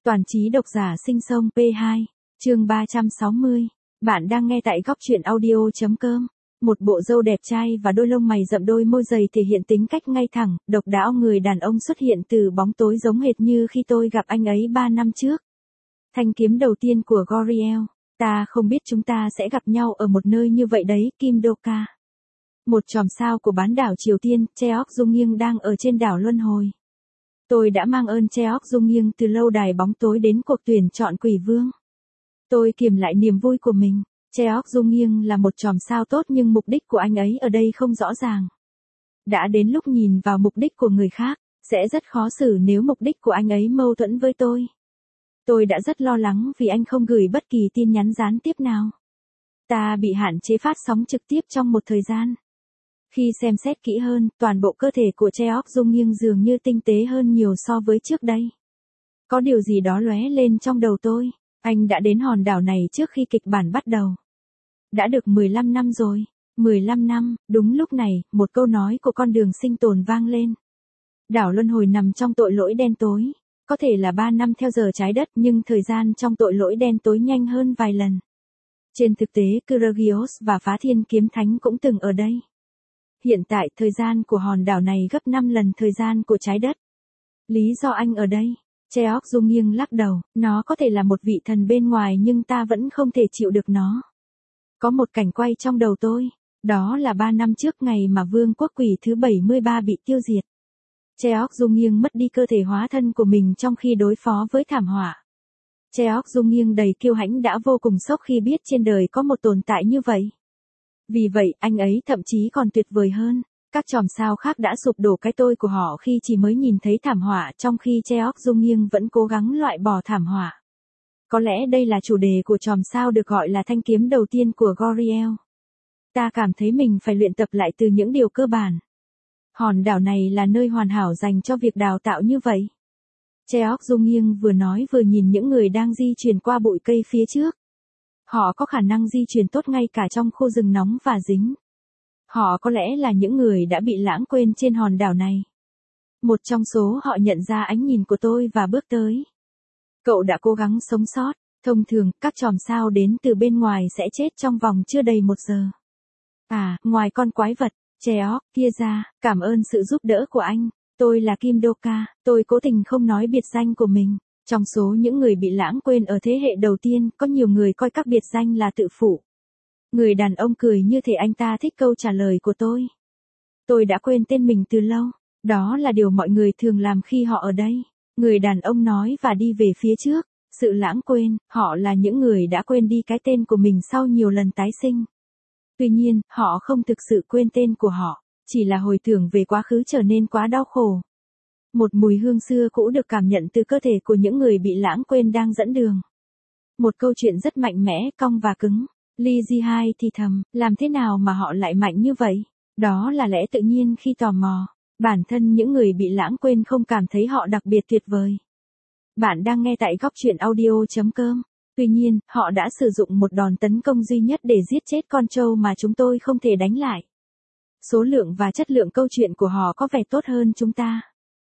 Toàn trí độc giả sinh sông P2, chương 360. Bạn đang nghe tại góc truyện audio.com. Một bộ râu đẹp trai và đôi lông mày rậm, đôi môi dày thể hiện tính cách ngay thẳng, độc đáo. Người đàn ông xuất hiện từ bóng tối giống hệt như khi tôi gặp anh ấy 3 năm trước. Thanh kiếm đầu tiên của Goriel. Ta không biết chúng ta sẽ gặp nhau ở một nơi như vậy đấy, Kim Do-ka. Một chòm sao của bán đảo Triều Tiên, Cheok Dung Nghiêng đang ở trên đảo Luân Hồi. Tôi đã mang ơn Cheok Dung Nghiêng từ lâu đài bóng tối đến cuộc tuyển chọn quỷ vương. Tôi kiềm lại niềm vui của mình. Cheok Dung Nghiêng là một chòm sao tốt nhưng mục đích của anh ấy ở đây không rõ ràng. Đã đến lúc nhìn vào mục đích của người khác, sẽ rất khó xử nếu mục đích của anh ấy mâu thuẫn với tôi. Tôi đã rất lo lắng vì anh không gửi bất kỳ tin nhắn gián tiếp nào. Ta bị hạn chế phát sóng trực tiếp trong một thời gian. Khi xem xét kỹ hơn, toàn bộ cơ thể của Cheok Dung Nghiêng dường như tinh tế hơn nhiều so với trước đây. Có điều gì đó lóe lên trong đầu tôi. Anh đã đến hòn đảo này trước khi kịch bản bắt đầu. Đã được 15 năm rồi. 15 năm, đúng lúc này, một câu nói của con đường sinh tồn vang lên. Đảo Luân Hồi nằm trong tội lỗi đen tối. Có thể là 3 năm theo giờ trái đất nhưng thời gian trong tội lỗi đen tối nhanh hơn vài lần. Trên thực tế, Kyrgios và Phá Thiên Kiếm Thánh cũng từng ở đây. Hiện tại thời gian của hòn đảo này gấp 5 lần thời gian của trái đất. Lý do anh ở đây? Cheok Dung Nghiêng lắc đầu, nó có thể là một vị thần bên ngoài nhưng ta vẫn không thể chịu được nó. Có một cảnh quay trong đầu tôi, đó là 3 năm trước ngày mà vương quốc quỷ thứ 73 bị tiêu diệt. Cheok Dung Nghiêng mất đi cơ thể hóa thân của mình trong khi đối phó với thảm họa. Cheok Dung Nghiêng đầy kiêu hãnh đã vô cùng sốc khi biết trên đời có một tồn tại như vậy. Vì vậy, anh ấy thậm chí còn tuyệt vời hơn. Các chòm sao khác đã sụp đổ cái tôi của họ khi chỉ mới nhìn thấy thảm họa, trong khi Cheok Dung Nghiêng vẫn cố gắng loại bỏ thảm họa. Có lẽ đây là chủ đề của chòm sao được gọi là thanh kiếm đầu tiên của Goriel. Ta cảm thấy mình phải luyện tập lại từ những điều cơ bản. Hòn đảo này là nơi hoàn hảo dành cho việc đào tạo như vậy. Cheok Dung Nghiêng vừa nói vừa nhìn những người đang di chuyển qua bụi cây phía trước. Họ có khả năng di chuyển tốt ngay cả trong khu rừng nóng và dính. Họ có lẽ là những người đã bị lãng quên trên hòn đảo này. Một trong số họ nhận ra ánh nhìn của tôi và bước tới. Cậu đã cố gắng sống sót. Thông thường, các chòm sao đến từ bên ngoài sẽ chết trong vòng chưa đầy 1 giờ. À, ngoài con quái vật, Cheok kia ra, cảm ơn sự giúp đỡ của anh. Tôi là Kim Do-ka, tôi cố tình không nói biệt danh của mình. Trong số những người bị lãng quên ở thế hệ đầu tiên, có nhiều người coi các biệt danh là tự phụ. Người đàn ông cười như thể anh ta thích câu trả lời của tôi. Tôi đã quên tên mình từ lâu. Đó là điều mọi người thường làm khi họ ở đây. Người đàn ông nói và đi về phía trước. Sự lãng quên, họ là những người đã quên đi cái tên của mình sau nhiều lần tái sinh. Tuy nhiên, họ không thực sự quên tên của họ, chỉ là hồi tưởng về quá khứ trở nên quá đau khổ. Một mùi hương xưa cũ được cảm nhận từ cơ thể của những người bị lãng quên đang dẫn đường. Một câu chuyện rất mạnh mẽ, cong và cứng. Lee Ji-hai thì thầm, làm thế nào mà họ lại mạnh như vậy? Đó là lẽ tự nhiên khi tò mò. Bản thân những người bị lãng quên không cảm thấy họ đặc biệt tuyệt vời. Bạn đang nghe tại góc truyện audio.com. Tuy nhiên, họ đã sử dụng một đòn tấn công duy nhất để giết chết con trâu mà chúng tôi không thể đánh lại. Số lượng và chất lượng câu chuyện của họ có vẻ tốt hơn chúng ta.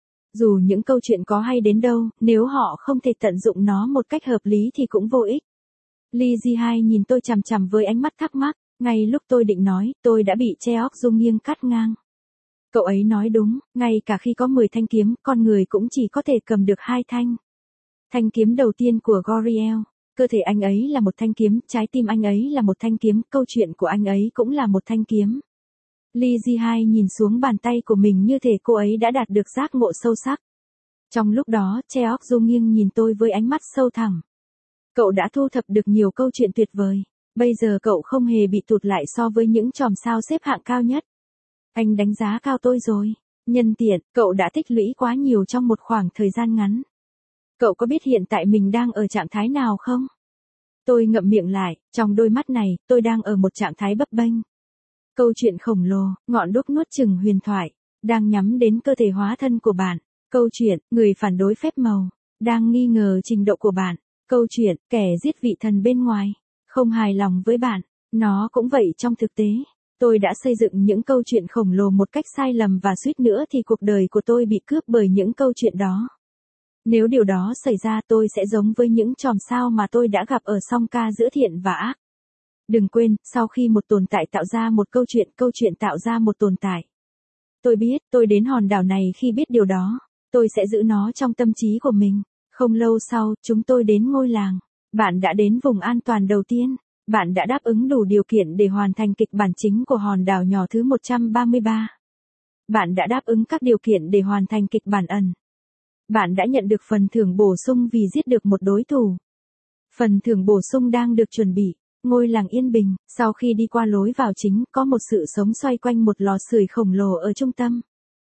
Dù những câu chuyện có hay đến đâu, nếu họ không thể tận dụng nó một cách hợp lý thì cũng vô ích. Lee Ji-hai nhìn tôi chằm chằm với ánh mắt thắc mắc, ngay lúc tôi định nói, tôi đã bị Cheok Dung Nghiêng cắt ngang. Cậu ấy nói đúng, ngay cả khi có 10 thanh kiếm, con người cũng chỉ có thể cầm được 2 thanh. Thanh kiếm đầu tiên của Goriel, cơ thể anh ấy là một thanh kiếm, trái tim anh ấy là một thanh kiếm, câu chuyện của anh ấy cũng là một thanh kiếm. Lee Ji-hai nhìn xuống bàn tay của mình như thể cô ấy đã đạt được giác ngộ sâu sắc. Trong lúc đó, Cheok Dung Nghiêng nhìn tôi với ánh mắt sâu thẳm. Cậu đã thu thập được nhiều câu chuyện tuyệt vời. Bây giờ cậu không hề bị tụt lại so với những chòm sao xếp hạng cao nhất. Anh đánh giá cao tôi rồi. Nhân tiện, cậu đã tích lũy quá nhiều trong một khoảng thời gian ngắn. Cậu có biết hiện tại mình đang ở trạng thái nào không? Tôi ngậm miệng lại, trong đôi mắt này, tôi đang ở một trạng thái bấp bênh. Câu chuyện khổng lồ, ngọn đuốc nuốt chửng huyền thoại, đang nhắm đến cơ thể hóa thân của bạn. Câu chuyện, người phản đối phép màu, đang nghi ngờ trình độ của bạn. Câu chuyện, kẻ giết vị thần bên ngoài, không hài lòng với bạn. Nó cũng vậy trong thực tế. Tôi đã xây dựng những câu chuyện khổng lồ một cách sai lầm và suýt nữa thì cuộc đời của tôi bị cướp bởi những câu chuyện đó. Nếu điều đó xảy ra tôi sẽ giống với những chòm sao mà tôi đã gặp ở song ca giữa thiện và ác. Đừng quên, sau khi một tồn tại tạo ra một câu chuyện tạo ra một tồn tại. Tôi biết, tôi đến hòn đảo này khi biết điều đó. Tôi sẽ giữ nó trong tâm trí của mình. Không lâu sau, chúng tôi đến ngôi làng. Bạn đã đến vùng an toàn đầu tiên. Bạn đã đáp ứng đủ điều kiện để hoàn thành kịch bản chính của hòn đảo nhỏ thứ 133. Bạn đã đáp ứng các điều kiện để hoàn thành kịch bản ẩn. Bạn đã nhận được phần thưởng bổ sung vì giết được một đối thủ. Phần thưởng bổ sung đang được chuẩn bị. Ngôi làng yên bình, sau khi đi qua lối vào chính, có một sự sống xoay quanh một lò sưởi khổng lồ ở trung tâm.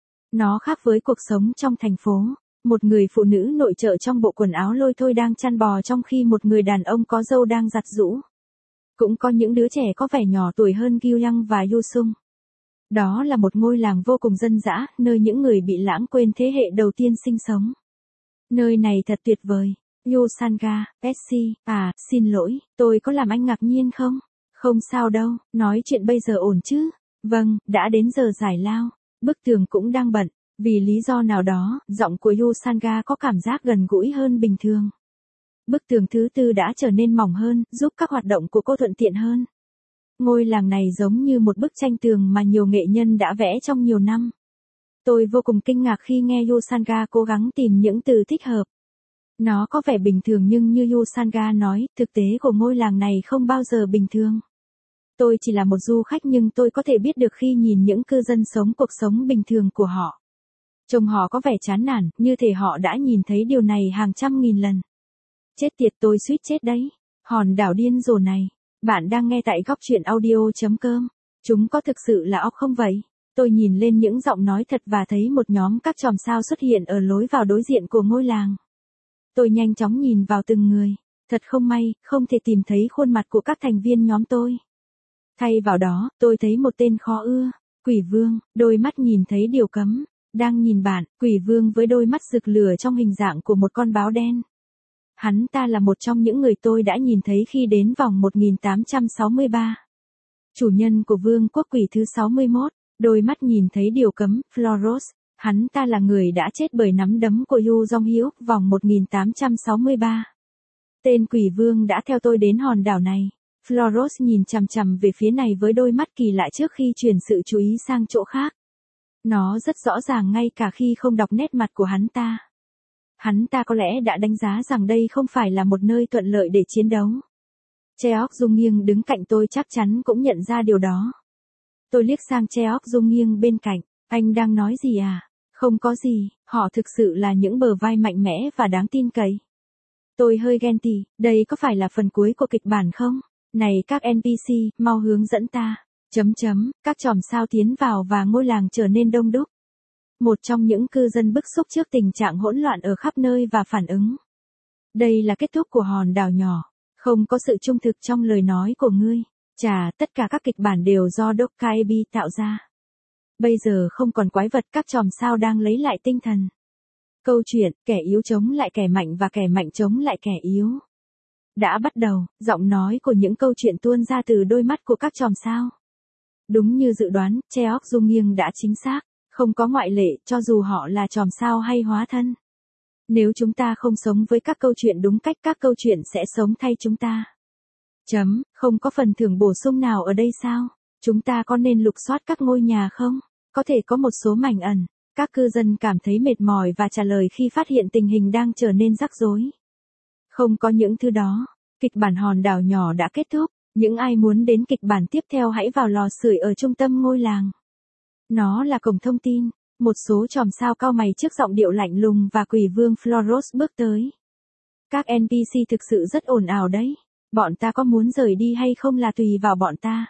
Nó khác với cuộc sống trong thành phố. Một người phụ nữ nội trợ trong bộ quần áo lôi thôi đang chăn bò trong khi một người đàn ông có râu đang giặt giũ. Cũng có những đứa trẻ có vẻ nhỏ tuổi hơn Gyuyang và Yusung. Đó là một ngôi làng vô cùng dân dã, nơi những người bị lãng quên thế hệ đầu tiên sinh sống. Nơi này thật tuyệt vời. Yusanga, Betsy, xin lỗi, tôi có làm anh ngạc nhiên không? Không sao đâu, nói chuyện bây giờ ổn chứ? Vâng, đã đến giờ giải lao. Bức tường cũng đang bận. Vì lý do nào đó, giọng của Yusanga có cảm giác gần gũi hơn bình thường. Bức tường thứ tư đã trở nên mỏng hơn, giúp các hoạt động của cô thuận tiện hơn. Ngôi làng này giống như một bức tranh tường mà nhiều nghệ nhân đã vẽ trong nhiều năm. Tôi vô cùng kinh ngạc khi nghe Yusanga cố gắng tìm những từ thích hợp. Nó có vẻ bình thường nhưng như Yusanga nói, thực tế của ngôi làng này không bao giờ bình thường. Tôi chỉ là một du khách nhưng tôi có thể biết được khi nhìn những cư dân sống cuộc sống bình thường của họ. Trông họ có vẻ chán nản, như thể họ đã nhìn thấy điều này hàng trăm nghìn lần. Chết tiệt, tôi suýt chết đấy. Hòn đảo điên rồ này. Bạn đang nghe tại góc truyện audio.com. Chúng có thực sự là óc không vậy? Tôi nhìn lên những giọng nói thật và thấy một nhóm các chòm sao xuất hiện ở lối vào đối diện của ngôi làng. Tôi nhanh chóng nhìn vào từng người. Thật không may, không thể tìm thấy khuôn mặt của các thành viên nhóm tôi. Thay vào đó, tôi thấy một tên khó ưa. Quỷ vương, đôi mắt nhìn thấy điều cấm. Đang nhìn bạn, quỷ vương với đôi mắt rực lửa trong hình dạng của một con báo đen. Hắn ta là một trong những người tôi đã nhìn thấy khi đến vòng 1863. Chủ nhân của vương quốc quỷ thứ 61, đôi mắt nhìn thấy điều cấm, Floros. Hắn ta là người đã chết bởi nắm đấm của Yu Jong-hyuk vòng 1863. Tên quỷ vương đã theo tôi đến hòn đảo này. Floros nhìn chằm chằm về phía này với đôi mắt kỳ lạ trước khi chuyển sự chú ý sang chỗ khác. Nó rất rõ ràng ngay cả khi không đọc nét mặt của hắn ta. Hắn ta có lẽ đã đánh giá rằng đây không phải là một nơi thuận lợi để chiến đấu. Cheok Dung Nghiêng đứng cạnh tôi chắc chắn cũng nhận ra điều đó. Tôi liếc sang Cheok Dung Nghiêng bên cạnh. Anh đang nói gì à? Không có gì, họ thực sự là những bờ vai mạnh mẽ và đáng tin cậy. Tôi hơi ghen tị, đây có phải là phần cuối của kịch bản không? Này các NPC, mau hướng dẫn ta. Các chòm sao tiến vào và ngôi làng trở nên đông đúc. Một trong những cư dân bức xúc trước tình trạng hỗn loạn ở khắp nơi và phản ứng. Đây là kết thúc của hòn đảo nhỏ. Không có sự trung thực trong lời nói của ngươi. Chà, tất cả các kịch bản đều do Dokkaebi tạo ra. Bây giờ không còn quái vật, các chòm sao đang lấy lại tinh thần. Câu chuyện, kẻ yếu chống lại kẻ mạnh và kẻ mạnh chống lại kẻ yếu. Đã bắt đầu, giọng nói của những câu chuyện tuôn ra từ đôi mắt của các chòm sao. Đúng như dự đoán, Cheok Dung Nghiêng đã chính xác. Không có ngoại lệ, cho dù họ là chòm sao hay hóa thân. Nếu chúng ta không sống với các câu chuyện đúng cách, các câu chuyện sẽ sống thay chúng ta. Không có phần thưởng bổ sung nào ở đây sao? Chúng ta có nên lục soát các ngôi nhà không? Có thể có một số mảnh ẩn. Các cư dân cảm thấy mệt mỏi và trả lời khi phát hiện tình hình đang trở nên rắc rối. Không có những thứ đó. Kịch bản hòn đảo nhỏ đã kết thúc. Những ai muốn đến kịch bản tiếp theo hãy vào lò sưởi ở trung tâm ngôi làng. Nó là cổng thông tin. Một số chòm sao cau mày trước giọng điệu lạnh lùng và quỷ vương Floros bước tới. Các NPC thực sự rất ồn ào đấy. Bọn ta có muốn rời đi hay không là tùy vào bọn ta.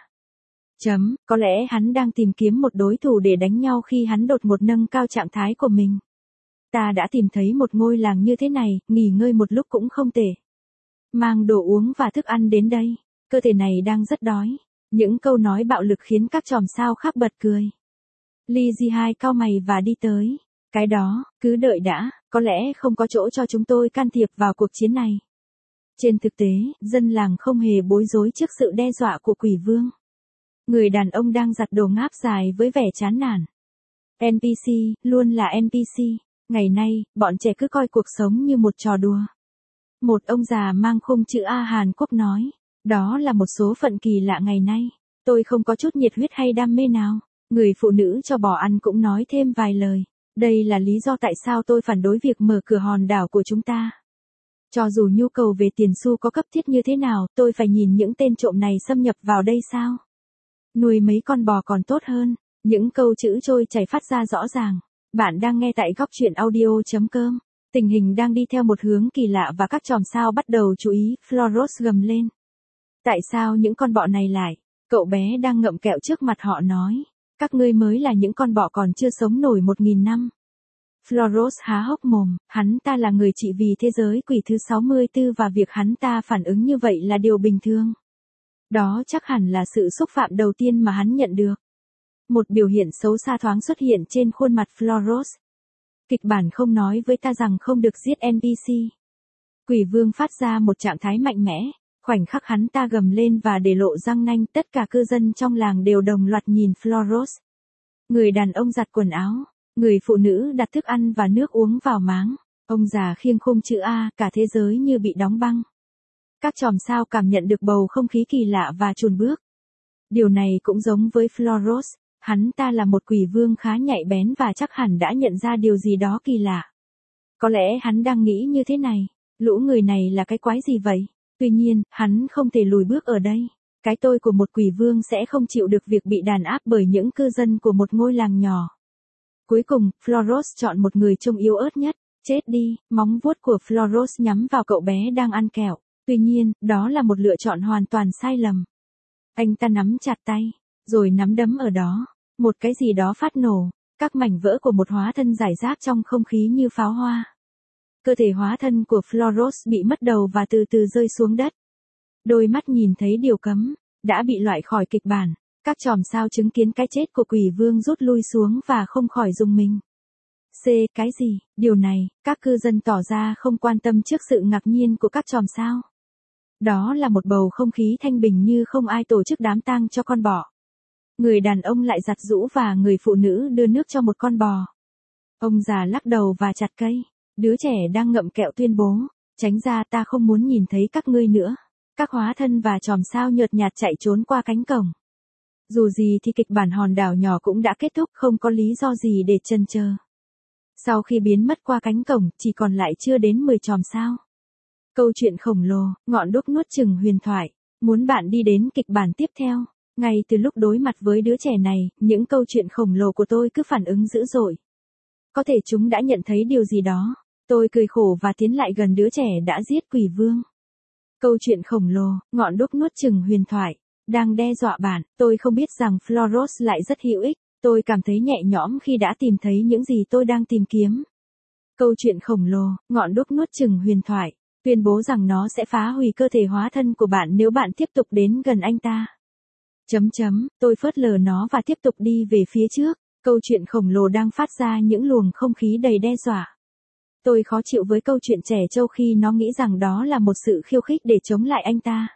Có lẽ hắn đang tìm kiếm một đối thủ để đánh nhau khi hắn đột ngột nâng cao trạng thái của mình. Ta đã tìm thấy một ngôi làng như thế này, nghỉ ngơi một lúc cũng không tệ. Mang đồ uống và thức ăn đến đây. Cơ thể này đang rất đói. Những câu nói bạo lực khiến các chòm sao khác bật cười. Lee Ji-hai cau mày và đi tới. Cái đó, cứ đợi đã, có lẽ không có chỗ cho chúng tôi can thiệp vào cuộc chiến này. Trên thực tế, dân làng không hề bối rối trước sự đe dọa của quỷ vương. Người đàn ông đang giặt đồ ngáp dài với vẻ chán nản. NPC, luôn là NPC. Ngày nay, bọn trẻ cứ coi cuộc sống như một trò đùa. Một ông già mang khung chữ A Hàn Quốc nói, đó là một số phận kỳ lạ ngày nay. Tôi không có chút nhiệt huyết hay đam mê nào. Người phụ nữ cho bò ăn cũng nói thêm vài lời. Đây là lý do tại sao tôi phản đối việc mở cửa hòn đảo của chúng ta. Cho dù nhu cầu về tiền xu có cấp thiết như thế nào, tôi phải nhìn những tên trộm này xâm nhập vào đây sao? Nuôi mấy con bò còn tốt hơn. Những câu chữ trôi chảy phát ra rõ ràng. Bạn đang nghe tại góc truyện audio.com. Tình hình đang đi theo một hướng kỳ lạ và các chòm sao bắt đầu chú ý, Floros gầm lên. Tại sao những con bọ này lại? Cậu bé đang ngậm kẹo trước mặt họ nói. Các ngươi mới là những con bọ còn chưa sống nổi 1000 năm. Floros há hốc mồm, hắn ta là người trị vì thế giới quỷ thứ 64 và việc hắn ta phản ứng như vậy là điều bình thường. Đó chắc hẳn là sự xúc phạm đầu tiên mà hắn nhận được. Một biểu hiện xấu xa thoáng xuất hiện trên khuôn mặt Floros. Kịch bản không nói với ta rằng không được giết NPC. Quỷ vương phát ra một trạng thái mạnh mẽ, khoảnh khắc hắn ta gầm lên và để lộ răng nanh, tất cả cư dân trong làng đều đồng loạt nhìn Floros. Người đàn ông giặt quần áo, người phụ nữ đặt thức ăn và nước uống vào máng, ông già khiêng khung chữ A, cả thế giới như bị đóng băng. Các chòm sao cảm nhận được bầu không khí kỳ lạ và chùn bước. Điều này cũng giống với Floros. Hắn ta là một quỷ vương khá nhạy bén và chắc hẳn đã nhận ra điều gì đó kỳ lạ. Có lẽ hắn đang nghĩ như thế này, lũ người này là cái quái gì vậy? Tuy nhiên, hắn không thể lùi bước ở đây. Cái tôi của một quỷ vương sẽ không chịu được việc bị đàn áp bởi những cư dân của một ngôi làng nhỏ. Cuối cùng, Floros chọn một người trông yếu ớt nhất. Chết đi, móng vuốt của Floros nhắm vào cậu bé đang ăn kẹo. Tuy nhiên, đó là một lựa chọn hoàn toàn sai lầm. Anh ta nắm chặt tay, rồi nắm đấm ở đó. Một cái gì đó phát nổ, các mảnh vỡ của một hóa thân rải rác trong không khí như pháo hoa. Cơ thể hóa thân của Floros bị mất đầu và từ từ rơi xuống đất. Đôi mắt nhìn thấy điều cấm, đã bị loại khỏi kịch bản. Các chòm sao chứng kiến cái chết của quỷ vương rút lui xuống và không khỏi rùng mình. Cái gì? Điều này, các cư dân tỏ ra không quan tâm trước sự ngạc nhiên của các chòm sao. Đó là một bầu không khí thanh bình như không ai tổ chức đám tang cho con bọ. Người đàn ông lại giặt giũ và người phụ nữ đưa nước cho một con bò. Ông già lắc đầu và chặt cây. Đứa trẻ đang ngậm kẹo tuyên bố, tránh ra, ta không muốn nhìn thấy các ngươi nữa. Các hóa thân và chòm sao nhợt nhạt chạy trốn qua cánh cổng. Dù gì thì kịch bản hòn đảo nhỏ cũng đã kết thúc, không có lý do gì để chần chờ. Sau khi biến mất qua cánh cổng, chỉ còn lại chưa đến 10 chòm sao. Câu chuyện khổng lồ, ngọn đuốc nuốt chửng huyền thoại. Muốn bạn đi đến kịch bản tiếp theo. Ngay từ lúc đối mặt với đứa trẻ này, những câu chuyện khổng lồ của tôi cứ phản ứng dữ dội. Có thể chúng đã nhận thấy điều gì đó. Tôi cười khổ và tiến lại gần đứa trẻ đã giết quỷ vương. Câu chuyện khổng lồ, ngọn đuốc nuốt chửng huyền thoại, đang đe dọa bạn. Tôi không biết rằng Floros lại rất hữu ích. Tôi cảm thấy nhẹ nhõm khi đã tìm thấy những gì tôi đang tìm kiếm. Câu chuyện khổng lồ, ngọn đuốc nuốt chửng huyền thoại, tuyên bố rằng nó sẽ phá hủy cơ thể hóa thân của bạn nếu bạn tiếp tục đến gần anh ta. Tôi phớt lờ nó và tiếp tục đi về phía trước. Câu chuyện khổng lồ đang phát ra những luồng không khí đầy đe dọa. Tôi khó chịu với câu chuyện trẻ trâu khi nó nghĩ rằng đó là một sự khiêu khích để chống lại anh ta.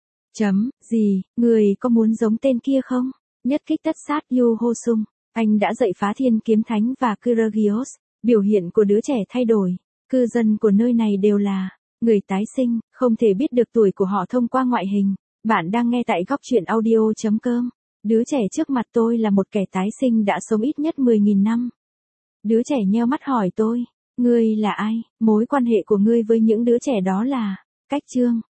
Người có muốn giống tên kia không? Nhất kích tất sát Yu Ho Sung. Anh đã dạy phá thiên kiếm thánh và Kyrgios. Biểu hiện của đứa trẻ thay đổi. Cư dân của nơi này đều là người tái sinh, không thể biết được tuổi của họ thông qua ngoại hình. Bạn đang nghe tại góc truyện audio.com. Đứa trẻ trước mặt tôi là một kẻ tái sinh đã sống ít nhất 10.000 năm. Đứa trẻ nheo mắt hỏi tôi, ngươi là ai? Mối quan hệ của ngươi với những đứa trẻ đó là? Cách chương